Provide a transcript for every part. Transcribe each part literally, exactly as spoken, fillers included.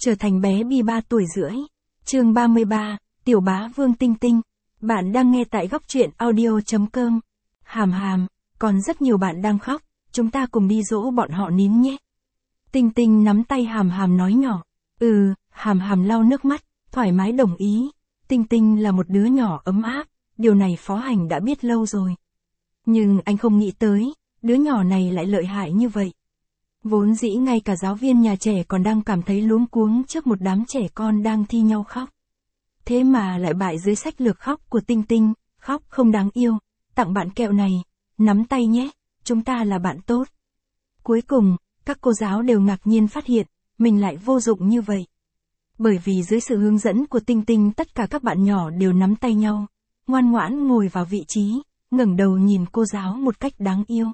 trở thành bé Bi ba tuổi rưỡi. Chương ba mươi ba, Tiểu bá vương Tinh Tinh. Bạn đang nghe tại góc truyện audio chấm com. Hàm hàm, còn rất nhiều bạn đang khóc, chúng ta cùng đi dỗ bọn họ nín nhé. Tinh Tinh nắm tay Hàm hàm nói nhỏ. Ừ, Hàm hàm lau nước mắt, thoải mái đồng ý. Tinh Tinh là một đứa nhỏ ấm áp, điều này Phó Hành đã biết lâu rồi. Nhưng anh không nghĩ tới, đứa nhỏ này lại lợi hại như vậy. Vốn dĩ ngay cả giáo viên nhà trẻ còn đang cảm thấy luống cuống trước một đám trẻ con đang thi nhau khóc. Thế mà lại bại dưới sách lược khóc của Tinh Tinh, khóc không đáng yêu, tặng bạn kẹo này, nắm tay nhé, chúng ta là bạn tốt. Cuối cùng, các cô giáo đều ngạc nhiên phát hiện, mình lại vô dụng như vậy. Bởi vì dưới sự hướng dẫn của Tinh Tinh tất cả các bạn nhỏ đều nắm tay nhau, ngoan ngoãn ngồi vào vị trí, ngẩng đầu nhìn cô giáo một cách đáng yêu.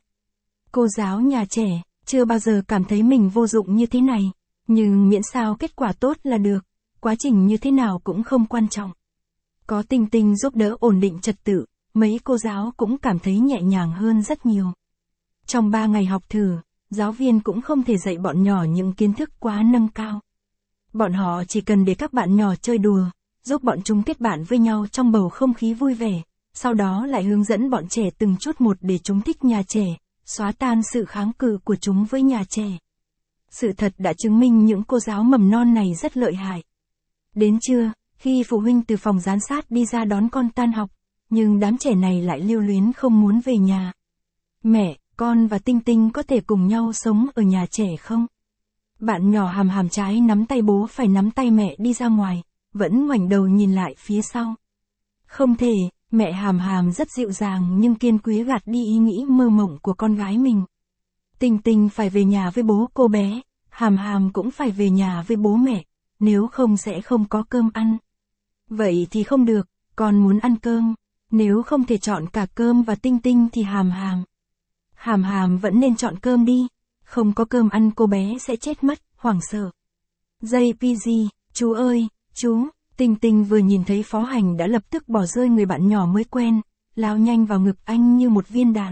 Cô giáo nhà trẻ, chưa bao giờ cảm thấy mình vô dụng như thế này, nhưng miễn sao kết quả tốt là được, quá trình như thế nào cũng không quan trọng. Có Tinh Tinh giúp đỡ ổn định trật tự, mấy cô giáo cũng cảm thấy nhẹ nhàng hơn rất nhiều. Trong ba ngày học thử, giáo viên cũng không thể dạy bọn nhỏ những kiến thức quá nâng cao. Bọn họ chỉ cần để các bạn nhỏ chơi đùa, giúp bọn chúng kết bạn với nhau trong bầu không khí vui vẻ, sau đó lại hướng dẫn bọn trẻ từng chút một để chúng thích nhà trẻ, xóa tan sự kháng cự của chúng với nhà trẻ. Sự thật đã chứng minh những cô giáo mầm non này rất lợi hại. Đến trưa, khi phụ huynh từ phòng giám sát đi ra đón con tan học, nhưng đám trẻ này lại lưu luyến không muốn về nhà. Mẹ, con và Tinh Tinh có thể cùng nhau sống ở nhà trẻ không? Bạn nhỏ Hàm hàm trái nắm tay bố phải nắm tay mẹ đi ra ngoài, vẫn ngoảnh đầu nhìn lại phía sau. Không thể, mẹ Hàm hàm rất dịu dàng nhưng kiên quyết gạt đi ý nghĩ mơ mộng của con gái mình. Tinh Tinh phải về nhà với bố cô bé, Hàm hàm cũng phải về nhà với bố mẹ, nếu không sẽ không có cơm ăn. Vậy thì không được, con muốn ăn cơm, nếu không thể chọn cả cơm và Tinh Tinh thì Hàm hàm. Hàm hàm vẫn nên chọn cơm đi, không có cơm ăn cô bé sẽ chết mất, hoảng sợ. Dây pê giê, chú ơi, chú, Tinh Tinh vừa nhìn thấy Phó Hành đã lập tức bỏ rơi người bạn nhỏ mới quen, lao nhanh vào ngực anh như một viên đạn.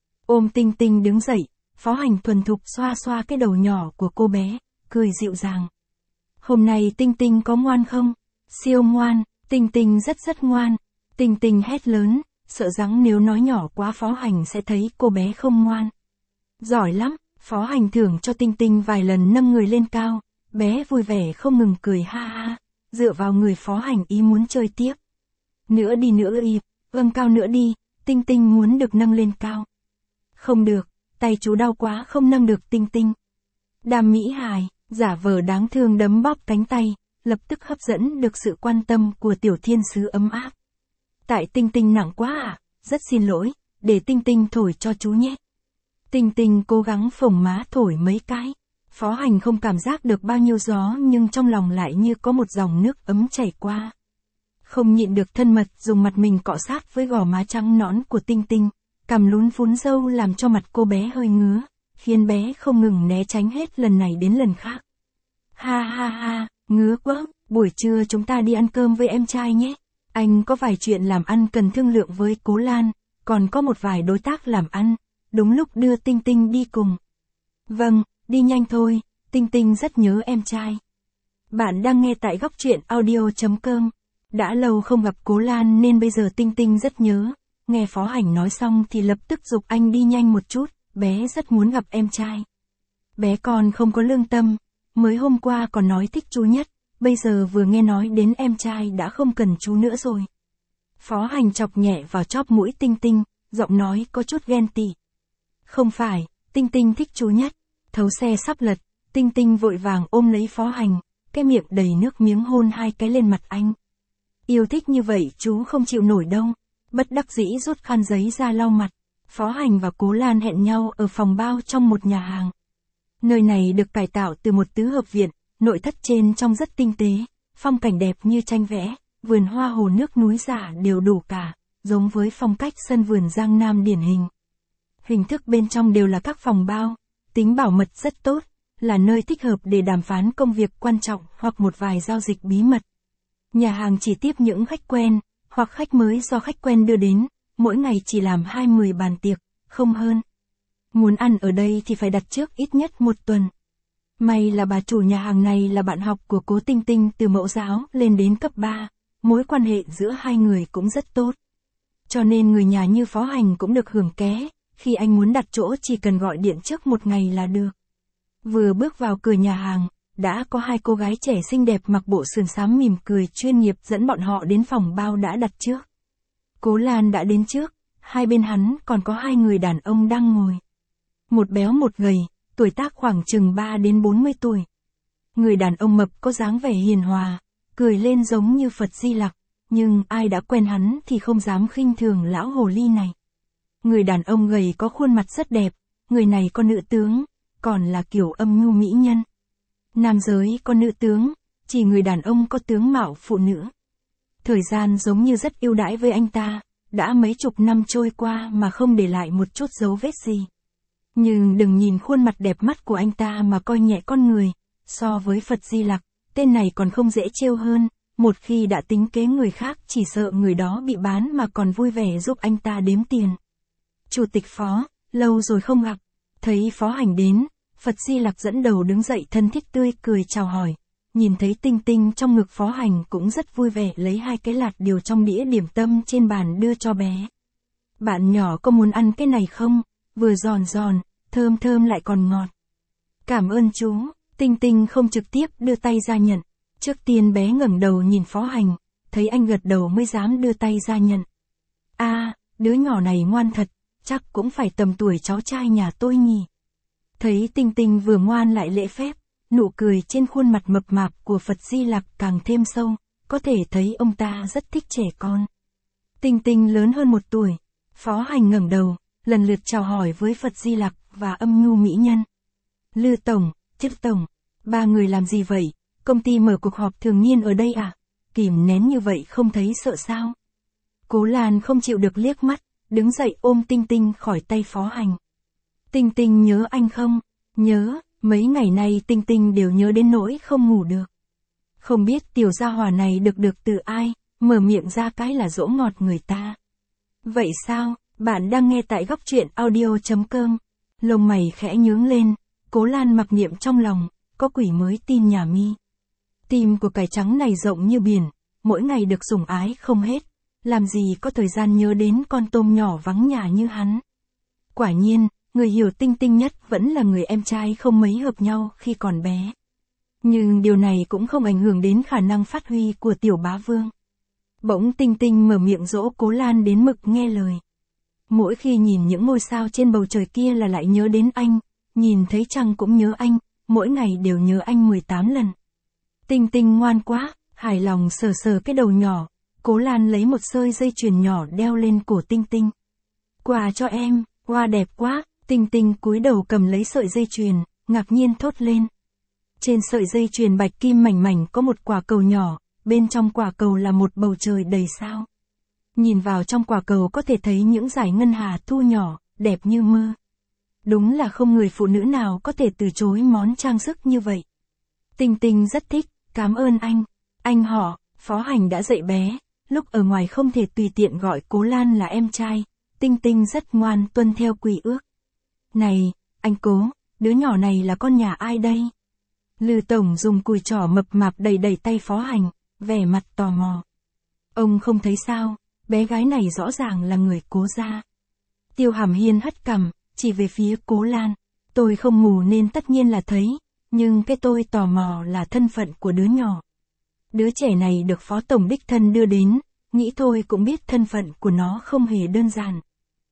Ôm Tinh Tinh đứng dậy, Phó Hành thuần thục xoa xoa cái đầu nhỏ của cô bé, cười dịu dàng. Hôm nay Tinh Tinh có ngoan không? Siêu ngoan, Tinh Tinh rất rất ngoan. Tinh Tinh hét lớn, sợ rằng nếu nói nhỏ quá Phó Hành sẽ thấy cô bé không ngoan. Giỏi lắm, Phó Hành thưởng cho Tinh Tinh vài lần nâng người lên cao, bé vui vẻ không ngừng cười ha ha, dựa vào người Phó Hành ý muốn chơi tiếp. Nữa đi nữa đi, ương cao nữa đi, Tinh Tinh muốn được nâng lên cao. Không được, tay chú đau quá không nâng được Tinh Tinh. Đàm Mỹ Hài, giả vờ đáng thương đấm bóp cánh tay, lập tức hấp dẫn được sự quan tâm của tiểu thiên sứ ấm áp. Tại Tinh Tinh nặng quá à, rất xin lỗi, để Tinh Tinh thổi cho chú nhé. Tinh Tinh cố gắng phồng má thổi mấy cái. Phó Hành không cảm giác được bao nhiêu gió nhưng trong lòng lại như có một dòng nước ấm chảy qua. Không nhịn được thân mật dùng mặt mình cọ sát với gò má trắng nõn của Tinh Tinh, cằm lún phún râu làm cho mặt cô bé hơi ngứa, khiến bé không ngừng né tránh hết lần này đến lần khác. Ha ha ha, ngứa quá, buổi trưa chúng ta đi ăn cơm với em trai nhé. Anh có vài chuyện làm ăn cần thương lượng với Cố Lan, còn có một vài đối tác làm ăn, đúng lúc đưa Tinh Tinh đi cùng. Vâng, đi nhanh thôi, Tinh Tinh rất nhớ em trai. Bạn đang nghe tại góc truyện audio chấm com. Đã lâu không gặp Cố Lan nên bây giờ Tinh Tinh rất nhớ. Nghe Phó Hành nói xong thì lập tức giục anh đi nhanh một chút, bé rất muốn gặp em trai. Bé con không có lương tâm, mới hôm qua còn nói thích chú nhất, bây giờ vừa nghe nói đến em trai đã không cần chú nữa rồi. Phó Hành chọc nhẹ vào chóp mũi Tinh Tinh, giọng nói có chút ghen tị. Không phải, Tinh Tinh thích chú nhất. Thấu xe sắp lật, Tinh Tinh vội vàng ôm lấy Phó Hành, cái miệng đầy nước miếng hôn hai cái lên mặt anh. Yêu thích như vậy chú không chịu nổi đâu. Bất đắc dĩ rút khăn giấy ra lau mặt. Phó Hành và Cố Lan hẹn nhau ở phòng bao trong một nhà hàng. Nơi này được cải tạo từ một tứ hợp viện, nội thất trên trong rất tinh tế, phong cảnh đẹp như tranh vẽ, vườn hoa hồ nước núi giả đều đủ cả, giống với phong cách sân vườn Giang Nam điển hình. Hình thức bên trong đều là các phòng bao, tính bảo mật rất tốt, là nơi thích hợp để đàm phán công việc quan trọng hoặc một vài giao dịch bí mật. Nhà hàng chỉ tiếp những khách quen, hoặc khách mới do khách quen đưa đến, mỗi ngày chỉ làm hai mươi bàn tiệc, không hơn. Muốn ăn ở đây thì phải đặt trước ít nhất một tuần. May là bà chủ nhà hàng này là bạn học của Cố Tinh Tinh từ mẫu giáo lên đến cấp ba, mối quan hệ giữa hai người cũng rất tốt. Cho nên người nhà như Phó Hành cũng được hưởng ké, khi anh muốn đặt chỗ chỉ cần gọi điện trước một ngày là được. Vừa bước vào cửa nhà hàng, đã có hai cô gái trẻ xinh đẹp mặc bộ sườn xám mỉm cười chuyên nghiệp dẫn bọn họ đến phòng bao đã đặt trước. Cố Lan đã đến trước, hai bên hắn còn có hai người đàn ông đang ngồi. Một béo một gầy, tuổi tác khoảng chừng ba đến bốn mươi tuổi. Người đàn ông mập có dáng vẻ hiền hòa, cười lên giống như Phật Di Lặc, nhưng ai đã quen hắn thì không dám khinh thường lão hồ ly này. Người đàn ông gầy có khuôn mặt rất đẹp, người này có nữ tướng, còn là kiểu âm nhu mỹ nhân. Nam giới có nữ tướng, chỉ người đàn ông có tướng mạo phụ nữ. Thời gian giống như rất ưu đãi với anh ta, đã mấy chục năm trôi qua mà không để lại một chút dấu vết gì. Nhưng đừng nhìn khuôn mặt đẹp mắt của anh ta mà coi nhẹ con người, so với Phật Di Lặc, tên này còn không dễ trêu hơn, một khi đã tính kế người khác chỉ sợ người đó bị bán mà còn vui vẻ giúp anh ta đếm tiền. Chủ tịch Phó, lâu rồi không gặp, thấy Phó Hành đến, Phật Di Lặc dẫn đầu đứng dậy thân thiết tươi cười chào hỏi, nhìn thấy Tinh Tinh trong ngực Phó Hành cũng rất vui vẻ lấy hai cái lạt điều trong đĩa điểm tâm trên bàn đưa cho bé. Bạn nhỏ có muốn ăn cái này không? Vừa giòn giòn, thơm thơm lại còn ngọt. Cảm ơn chú, Tinh Tinh không trực tiếp đưa tay ra nhận. Trước tiên bé ngẩng đầu nhìn Phó Hành, thấy anh gật đầu mới dám đưa tay ra nhận. A, à, đứa nhỏ này ngoan thật, chắc cũng phải tầm tuổi cháu trai nhà tôi nhỉ. Thấy Tinh Tinh vừa ngoan lại lễ phép, nụ cười trên khuôn mặt mập mạp của Phật Di Lặc càng thêm sâu, có thể thấy ông ta rất thích trẻ con. Tinh Tinh lớn hơn một tuổi, Phó Hành ngẩng đầu, lần lượt chào hỏi với Phật Di Lặc và âm nhu mỹ nhân. Lư Tổng, Chức Tổng, ba người làm gì vậy? Công ty mở cuộc họp thường niên ở đây à? Kìm nén như vậy không thấy sợ sao? Cố Lan không chịu được liếc mắt, đứng dậy ôm Tinh Tinh khỏi tay Phó Hành. Tinh Tinh nhớ anh không? Nhớ, mấy ngày nay Tinh Tinh đều nhớ đến nỗi không ngủ được. Không biết tiểu gia hỏa này được được từ ai, mở miệng ra cái là dỗ ngọt người ta. Vậy sao, bạn đang nghe tại góc truyện audio chấm com. Lông mày khẽ nhướng lên, Cố Lan mặc niệm trong lòng, có quỷ mới tin nhà mi. Tim của cải trắng này rộng như biển, mỗi ngày được sủng ái không hết, làm gì có thời gian nhớ đến con tôm nhỏ vắng nhà như hắn. Quả nhiên, người hiểu Tinh Tinh nhất vẫn là người em trai không mấy hợp nhau khi còn bé. Nhưng điều này cũng không ảnh hưởng đến khả năng phát huy của tiểu bá vương. Bỗng Tinh Tinh mở miệng dỗ Cố Lan đến mực nghe lời. Mỗi khi nhìn những ngôi sao trên bầu trời kia là lại nhớ đến anh, nhìn thấy trăng cũng nhớ anh, mỗi ngày đều nhớ anh mười tám lần. Tinh Tinh ngoan quá, hài lòng sờ sờ cái đầu nhỏ, Cố Lan lấy một sợi dây chuyền nhỏ đeo lên cổ Tinh Tinh. Quà cho em, hoa đẹp quá, Tinh Tinh cúi đầu cầm lấy sợi dây chuyền, ngạc nhiên thốt lên. Trên sợi dây chuyền bạch kim mảnh mảnh có một quả cầu nhỏ, bên trong quả cầu là một bầu trời đầy sao. Nhìn vào trong quả cầu có thể thấy những dải ngân hà thu nhỏ, đẹp như mơ. Đúng là không người phụ nữ nào có thể từ chối món trang sức như vậy. Tinh Tinh rất thích, cảm ơn anh. Anh họ, Phó Hành đã dạy bé, lúc ở ngoài không thể tùy tiện gọi Cố Lan là em trai. Tinh Tinh rất ngoan tuân theo quy ước. Này, anh Cố, đứa nhỏ này là con nhà ai đây? Lư Tổng dùng cùi trỏ mập mạp đẩy đẩy tay Phó Hành, vẻ mặt tò mò. Ông không thấy sao, bé gái này rõ ràng là người Cố gia. Tiêu Hàm Hiên hất cằm, chỉ về phía Cố Lan. Tôi không ngủ nên tất nhiên là thấy, nhưng cái tôi tò mò là thân phận của đứa nhỏ. Đứa trẻ này được Phó Tổng đích thân đưa đến, nghĩ thôi cũng biết thân phận của nó không hề đơn giản.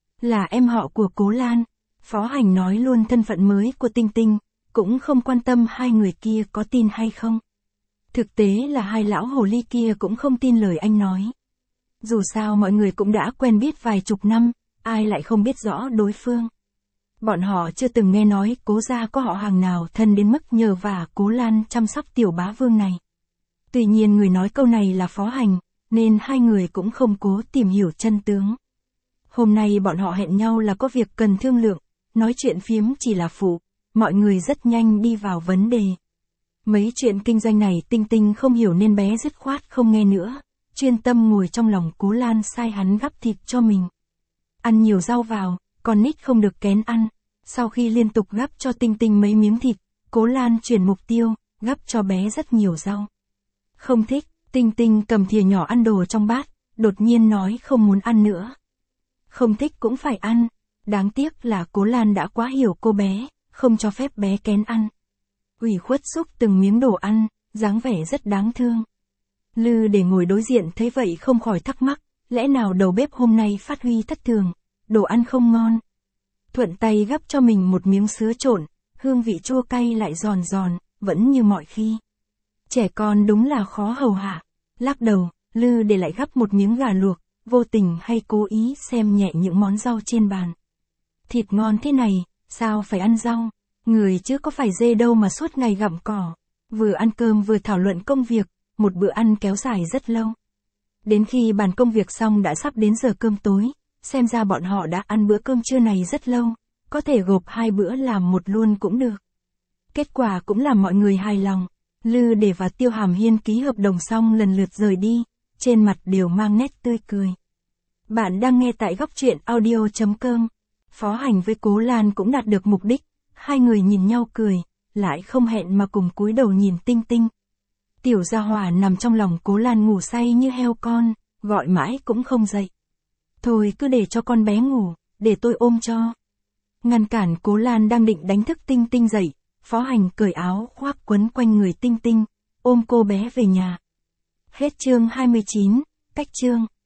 Là em họ của Cố Lan, Phó Hành nói luôn thân phận mới của Tinh Tinh, cũng không quan tâm hai người kia có tin hay không. Thực tế là hai lão hồ ly kia cũng không tin lời anh nói. Dù sao mọi người cũng đã quen biết vài chục năm, ai lại không biết rõ đối phương. Bọn họ chưa từng nghe nói Cố gia có họ hàng nào thân đến mức nhờ vả Cố Lan chăm sóc tiểu bá vương này. Tuy nhiên người nói câu này là Phó Hành, nên hai người cũng không cố tìm hiểu chân tướng. Hôm nay bọn họ hẹn nhau là có việc cần thương lượng, nói chuyện phiếm chỉ là phụ, mọi người rất nhanh đi vào vấn đề. Mấy chuyện kinh doanh này Tinh Tinh không hiểu nên bé dứt khoát không nghe nữa, chuyên tâm ngồi trong lòng Cố Lan sai hắn gắp thịt cho mình. Ăn nhiều rau vào, con nít không được kén ăn. Sau khi liên tục gắp cho Tinh Tinh mấy miếng thịt, Cố Lan chuyển mục tiêu, gắp cho bé rất nhiều rau. Không thích, Tinh Tinh cầm thìa nhỏ ăn đồ trong bát, đột nhiên nói không muốn ăn nữa. Không thích cũng phải ăn, đáng tiếc là Cố Lan đã quá hiểu cô bé, không cho phép bé kén ăn. Ủy khuất xúc từng miếng đồ ăn, dáng vẻ rất đáng thương. Lư để ngồi đối diện thấy vậy không khỏi thắc mắc, lẽ nào đầu bếp hôm nay phát huy thất thường, đồ ăn không ngon. Thuận tay gắp cho mình một miếng sứa trộn, hương vị chua cay lại giòn giòn, vẫn như mọi khi. Trẻ con đúng là khó hầu hạ. Lắc đầu, Lư để lại gắp một miếng gà luộc, vô tình hay cố ý xem nhẹ những món rau trên bàn. Thịt ngon thế này, sao phải ăn rau? Người chứ có phải dê đâu mà suốt ngày gặm cỏ. Vừa ăn cơm vừa thảo luận công việc, một bữa ăn kéo dài rất lâu. Đến khi bàn công việc xong đã sắp đến giờ cơm tối, xem ra bọn họ đã ăn bữa cơm trưa này rất lâu, có thể gộp hai bữa làm một luôn cũng được. Kết quả cũng làm mọi người hài lòng. Lư để và Tiêu Hàm Hiên ký hợp đồng xong lần lượt rời đi, trên mặt đều mang nét tươi cười. Bạn đang nghe tại góc truyện audio chấm com. Phó Hành với Cố Lan cũng đạt được mục đích, hai người nhìn nhau cười, lại không hẹn mà cùng cúi đầu nhìn Tinh Tinh. Tiểu Gia Hỏa nằm trong lòng Cố Lan ngủ say như heo con, gọi mãi cũng không dậy. Thôi cứ để cho con bé ngủ, để tôi ôm cho. Ngăn cản Cố Lan đang định đánh thức Tinh Tinh dậy, Phó Hành cởi áo khoác quấn quanh người Tinh Tinh, ôm cô bé về nhà. Hết chương hai mươi chín, cách chương.